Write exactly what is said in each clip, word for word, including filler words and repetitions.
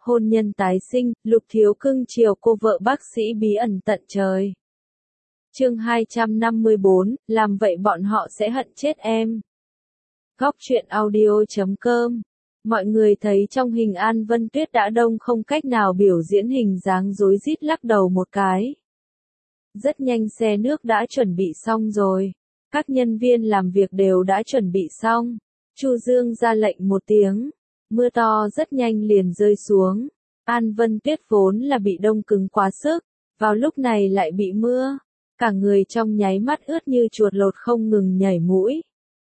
hôn nhân tái sinh, Lục Thiếu cưng chiều cô vợ bác sĩ bí ẩn tận trời. Chương hai trăm năm mươi bốn, làm vậy bọn họ sẽ hận chết em. Góc truyện audio chấm com. Mọi người thấy trong hình An Vân Tuyết đã đông không cách nào biểu diễn hình dáng rối rít lắc đầu một cái. Rất nhanh xe nước đã chuẩn bị xong rồi. Các nhân viên làm việc đều đã chuẩn bị xong. Chu Dương ra lệnh một tiếng. Mưa to rất nhanh liền rơi xuống. An Vân Tuyết vốn là bị đông cứng quá sức. Vào lúc này lại bị mưa. Cả người trong nháy mắt ướt như chuột lột không ngừng nhảy mũi.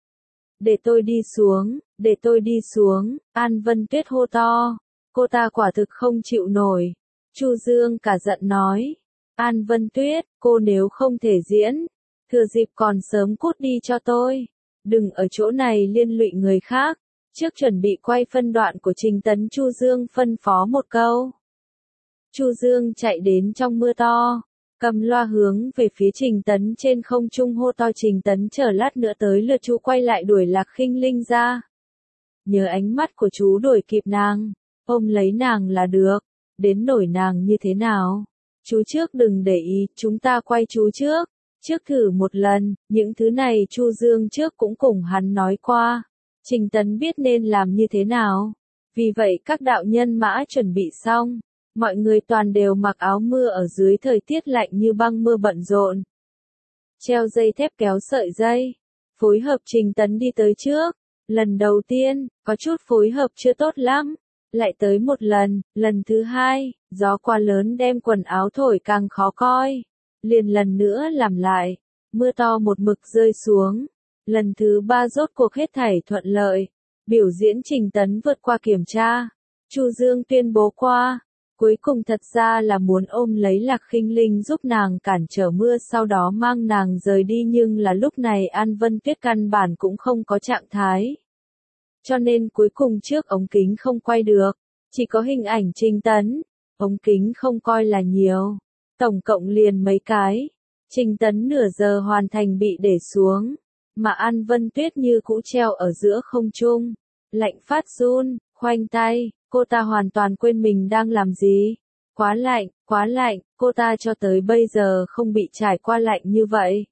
Để tôi đi xuống, để tôi đi xuống, An Vân Tuyết hô to. Cô ta quả thực không chịu nổi. Chu Dương cả giận nói. An Vân Tuyết, cô nếu không thể diễn, thừa dịp còn sớm cút đi cho tôi. Đừng ở chỗ này liên lụy người khác. Trước chuẩn bị quay phân đoạn của Trình Tấn, Chu Dương phân phó một câu. Chu Dương chạy đến trong mưa to. Cầm loa hướng về phía Trình Tấn trên không trung hô to. Trình Tấn chờ lát nữa tới lượt chú quay lại đuổi Lạc Khinh Linh ra. Nhớ ánh mắt của chú đuổi kịp nàng, ôm lấy nàng là được, đến nổi nàng như thế nào. Chú trước đừng để ý, chúng ta quay chú trước, trước thử một lần, những thứ này Chu Dương trước cũng cùng hắn nói qua. Trình Tấn biết nên làm như thế nào. Vì vậy các đạo nhân mã chuẩn bị xong. Mọi người toàn đều mặc áo mưa ở dưới thời tiết lạnh như băng mưa bận rộn. Treo dây thép kéo sợi dây. Phối hợp Trình Tấn đi tới trước. Lần đầu tiên, có chút phối hợp chưa tốt lắm. Lại tới một lần, lần thứ hai, gió quá lớn đem quần áo thổi càng khó coi. Liền lần nữa làm lại. Mưa to một mực rơi xuống. Lần thứ ba rốt cuộc hết thảy thuận lợi. Biểu diễn Trình Tấn vượt qua kiểm tra. Chu Dương tuyên bố qua. Cuối cùng thật ra là muốn ôm lấy Lạc Khinh Linh giúp nàng cản trở mưa, sau đó mang nàng rời đi, nhưng là lúc này An Vân Tuyết căn bản cũng không có trạng thái. Cho nên cuối cùng trước ống kính không quay được, chỉ có hình ảnh Trình Tấn. Ống kính không coi là nhiều, tổng cộng liền mấy cái. Trình Tấn nửa giờ hoàn thành bị để xuống, mà An Vân Tuyết như cũ treo ở giữa không trung, lạnh phát run, khoanh tay. Cô ta hoàn toàn quên mình đang làm gì. Quá lạnh, quá lạnh, cô ta cho tới bây giờ không bị trải qua lạnh như vậy.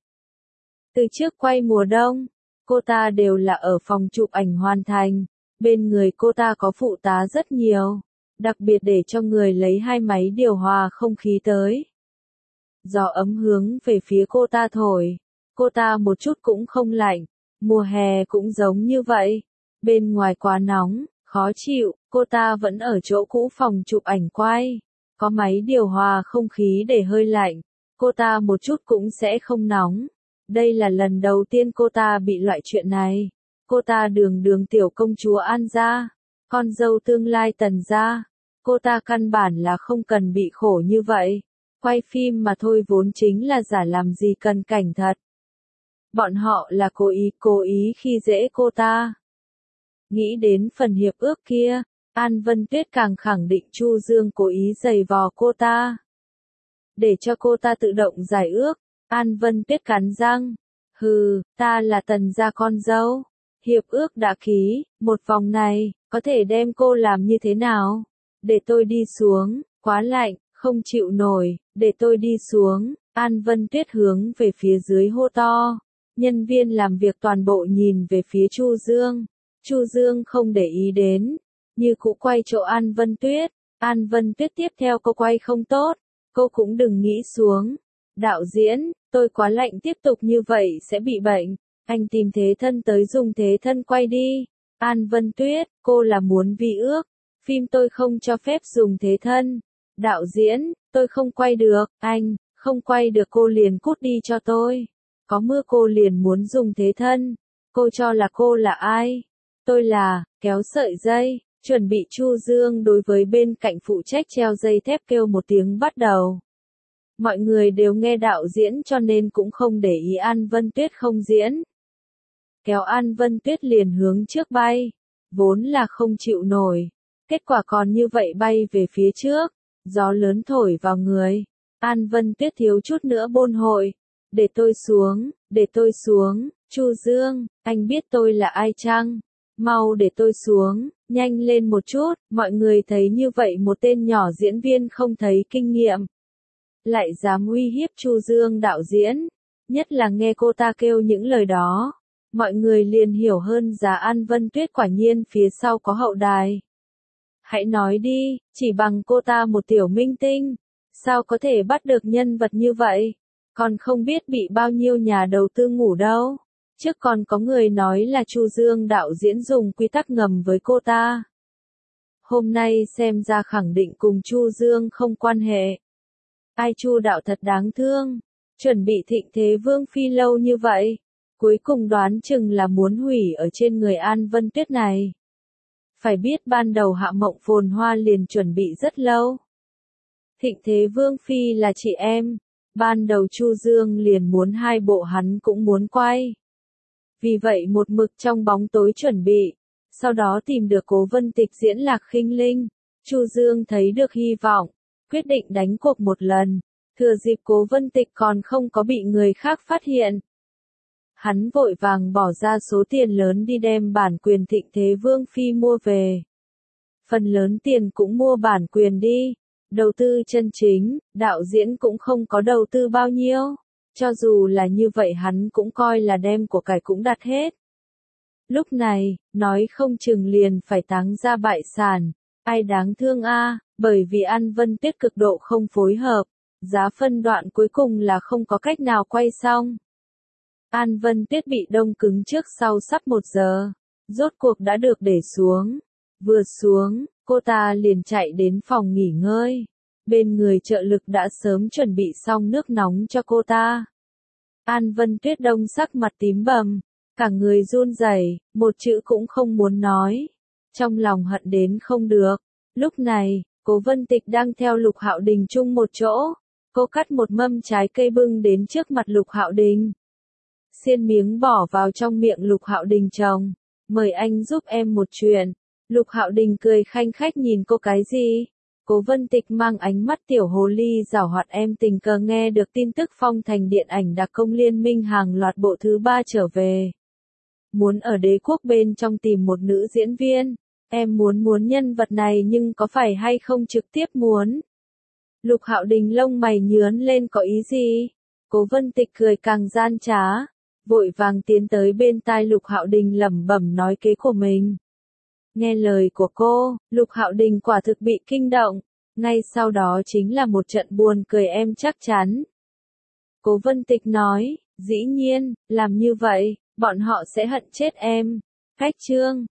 Từ trước quay mùa đông, cô ta đều là ở phòng chụp ảnh hoàn thành. Bên người cô ta có phụ tá rất nhiều, đặc biệt để cho người lấy hai máy điều hòa không khí tới. Gió ấm hướng về phía cô ta thổi, cô ta một chút cũng không lạnh. Mùa hè cũng giống như vậy. Bên ngoài quá nóng, khó chịu, cô ta vẫn ở chỗ cũ phòng chụp ảnh quay. Có máy điều hòa không khí để hơi lạnh, cô ta một chút cũng sẽ không nóng. Đây là lần đầu tiên cô ta bị loại chuyện này. Cô ta đường đường tiểu công chúa An gia, con dâu tương lai Tần gia. Cô ta căn bản là không cần bị khổ như vậy. Quay phim mà thôi vốn chính là giả, làm gì cần cảnh thật. Bọn họ là cố ý, cố ý khi dễ cô ta. Nghĩ đến phần hiệp ước kia, An Vân Tuyết càng khẳng định Chu Dương cố ý giày vò cô ta. Để cho cô ta tự động giải ước, An Vân Tuyết cắn răng. Hừ, ta là Tần gia con dâu. Hiệp ước đã ký, một vòng này, có thể đem cô làm như thế nào? Để tôi đi xuống, quá lạnh, không chịu nổi, để tôi đi xuống. An Vân Tuyết hướng về phía dưới hô to. Nhân viên làm việc toàn bộ nhìn về phía Chu Dương. Chu Dương không để ý đến, như cũ quay chỗ An Vân Tuyết. An Vân Tuyết tiếp theo cô quay không tốt, cô cũng đừng nghĩ xuống. Đạo diễn, tôi quá lạnh, tiếp tục như vậy sẽ bị bệnh. Anh tìm thế thân tới dùng thế thân quay đi. An Vân Tuyết, cô là muốn vi ước. Phim tôi không cho phép dùng thế thân. Đạo diễn, tôi không quay được. Anh, không quay được cô liền cút đi cho tôi. Có mưa cô liền muốn dùng thế thân. Cô cho là cô là ai? Tôi là, kéo sợi dây, chuẩn bị. Chu Dương đối với bên cạnh phụ trách treo dây thép kêu một tiếng bắt đầu. Mọi người đều nghe đạo diễn cho nên cũng không để ý An Vân Tuyết không diễn. Kéo An Vân Tuyết liền hướng trước bay, vốn là không chịu nổi. Kết quả còn như vậy bay về phía trước, gió lớn thổi vào người. An Vân Tuyết thiếu chút nữa bôn hội. Để tôi xuống, để tôi xuống, Chu Dương, anh biết tôi là ai chăng? Mau để tôi xuống, nhanh lên một chút, mọi người thấy như vậy một tên nhỏ diễn viên không thấy kinh nghiệm. Lại dám uy hiếp Chu Dương đạo diễn, nhất là nghe cô ta kêu những lời đó. Mọi người liền hiểu hơn giá An Vân Tuyết quả nhiên phía sau có hậu đài. Hãy nói đi, chỉ bằng cô ta một tiểu minh tinh, sao có thể bắt được nhân vật như vậy? Còn không biết bị bao nhiêu nhà đầu tư ngủ đâu. Trước còn có người nói là Chu Dương đạo diễn dùng quy tắc ngầm với cô ta. Hôm nay xem ra khẳng định cùng Chu Dương không quan hệ. Ai Chu đạo thật đáng thương, chuẩn bị thịnh thế vương phi lâu như vậy, cuối cùng đoán chừng là muốn hủy ở trên người An Vân Tuyết này. Phải biết ban đầu Hạ Mộng Phồn Hoa liền chuẩn bị rất lâu. Thịnh thế vương phi là chị em, ban đầu Chu Dương liền muốn hai bộ hắn cũng muốn quay. Vì vậy một mực trong bóng tối chuẩn bị, sau đó tìm được Cố Vân Tịch diễn Lạc Khinh Linh. Chu Dương thấy được hy vọng, quyết định đánh cuộc một lần, thừa dịp Cố Vân Tịch còn không có bị người khác phát hiện. Hắn vội vàng bỏ ra số tiền lớn đi đem bản quyền Thịnh Thế Vương Phi mua về. Phần lớn tiền cũng mua bản quyền đi, đầu tư chân chính, đạo diễn cũng không có đầu tư bao nhiêu. Cho dù là như vậy hắn cũng coi là đem của cải cũng đặt hết. Lúc này, nói không chừng liền phải táng ra bại sản, ai đáng thương a, bởi vì An Vân Tuyết cực độ không phối hợp, giá phân đoạn cuối cùng là không có cách nào quay xong. An Vân Tuyết bị đông cứng trước sau sắp một giờ, rốt cuộc đã được để xuống. Vừa xuống, cô ta liền chạy đến phòng nghỉ ngơi. Bên người trợ lực đã sớm chuẩn bị xong nước nóng cho cô ta. An Vân Tuyết đông sắc mặt tím bầm, cả người run rẩy, một chữ cũng không muốn nói. Trong lòng hận đến không được. Lúc này, Cố Vân Tịch đang theo Lục Hạo Đình chung một chỗ. Cô cắt một mâm trái cây bưng đến trước mặt Lục Hạo Đình. Xiên miếng bỏ vào trong miệng Lục Hạo Đình chồng. Mời anh giúp em một chuyện. Lục Hạo Đình cười khanh khách nhìn cô cái gì? Cố Vân Tịch mang ánh mắt tiểu hồ ly giảo hoạt, em tình cờ nghe được tin tức phong thành điện ảnh đặc công liên minh hàng loạt bộ thứ ba trở về. Muốn ở đế quốc bên trong tìm một nữ diễn viên. Em muốn muốn nhân vật này nhưng có phải hay không trực tiếp muốn? Lục Hạo Đình lông mày nhướn lên, có ý gì? Cố Vân Tịch cười càng gian trá, vội vàng tiến tới bên tai Lục Hạo Đình lẩm bẩm nói kế của mình. Nghe lời của cô, Lục Hạo Đình quả thực bị kinh động, ngay sau đó chính là một trận buồn cười, em chắc chắn. Cố Vân Tịch nói, dĩ nhiên, làm như vậy, bọn họ sẽ hận chết em. Khách trương,